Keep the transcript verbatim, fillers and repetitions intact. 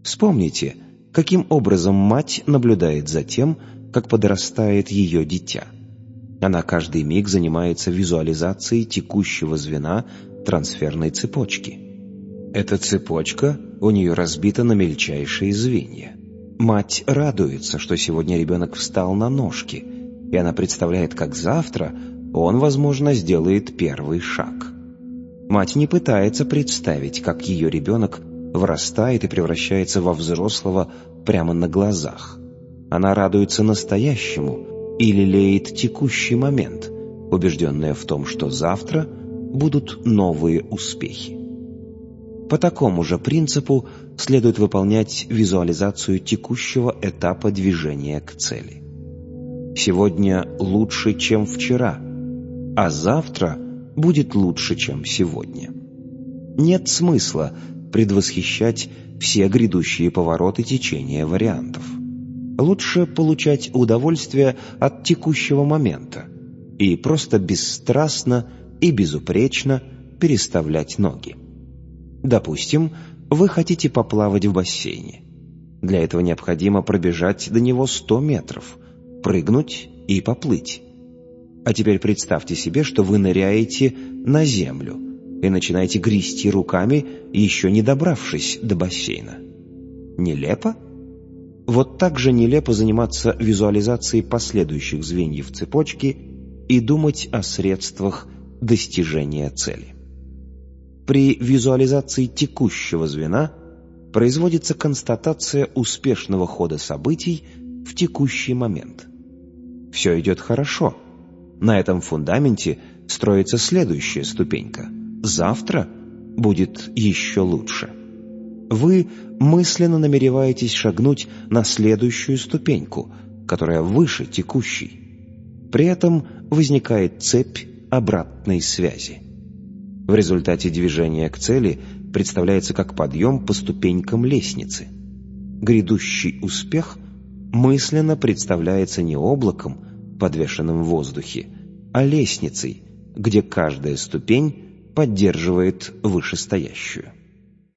Вспомните, каким образом мать наблюдает за тем, как подрастает ее дитя. Она каждый миг занимается визуализацией текущего звена трансферной цепочки. Эта цепочка у нее разбита на мельчайшие звенья. Мать радуется, что сегодня ребенок встал на ножки, и она представляет, как завтра он, возможно, сделает первый шаг. Мать не пытается представить, как ее ребенок вырастает и превращается во взрослого прямо на глазах. Она радуется настоящему и лелеет текущий момент, убежденная в том, что завтра будут новые успехи. По такому же принципу следует выполнять визуализацию текущего этапа движения к цели. Сегодня лучше, чем вчера, а завтра будет лучше, чем сегодня. Нет смысла предвосхищать все грядущие повороты течения вариантов. Лучше получать удовольствие от текущего момента и просто бесстрастно и безупречно переставлять ноги. Допустим, вы хотите поплавать в бассейне. Для этого необходимо пробежать до него сто метров, прыгнуть и поплыть. А теперь представьте себе, что вы ныряете на землю и начинаете грести руками, еще не добравшись до бассейна. Нелепо? Вот так же нелепо заниматься визуализацией последующих звеньев цепочки и думать о средствах достижения цели. При визуализации текущего звена производится констатация успешного хода событий в текущий момент. Все идет хорошо. На этом фундаменте строится следующая ступенька. Завтра будет еще лучше. Вы мысленно намереваетесь шагнуть на следующую ступеньку, которая выше текущей. При этом возникает цепь обратной связи. В результате движения к цели представляется как подъем по ступенькам лестницы. Грядущий успех мысленно представляется не облаком, подвешенным в воздухе, а лестницей, где каждая ступень поддерживает вышестоящую.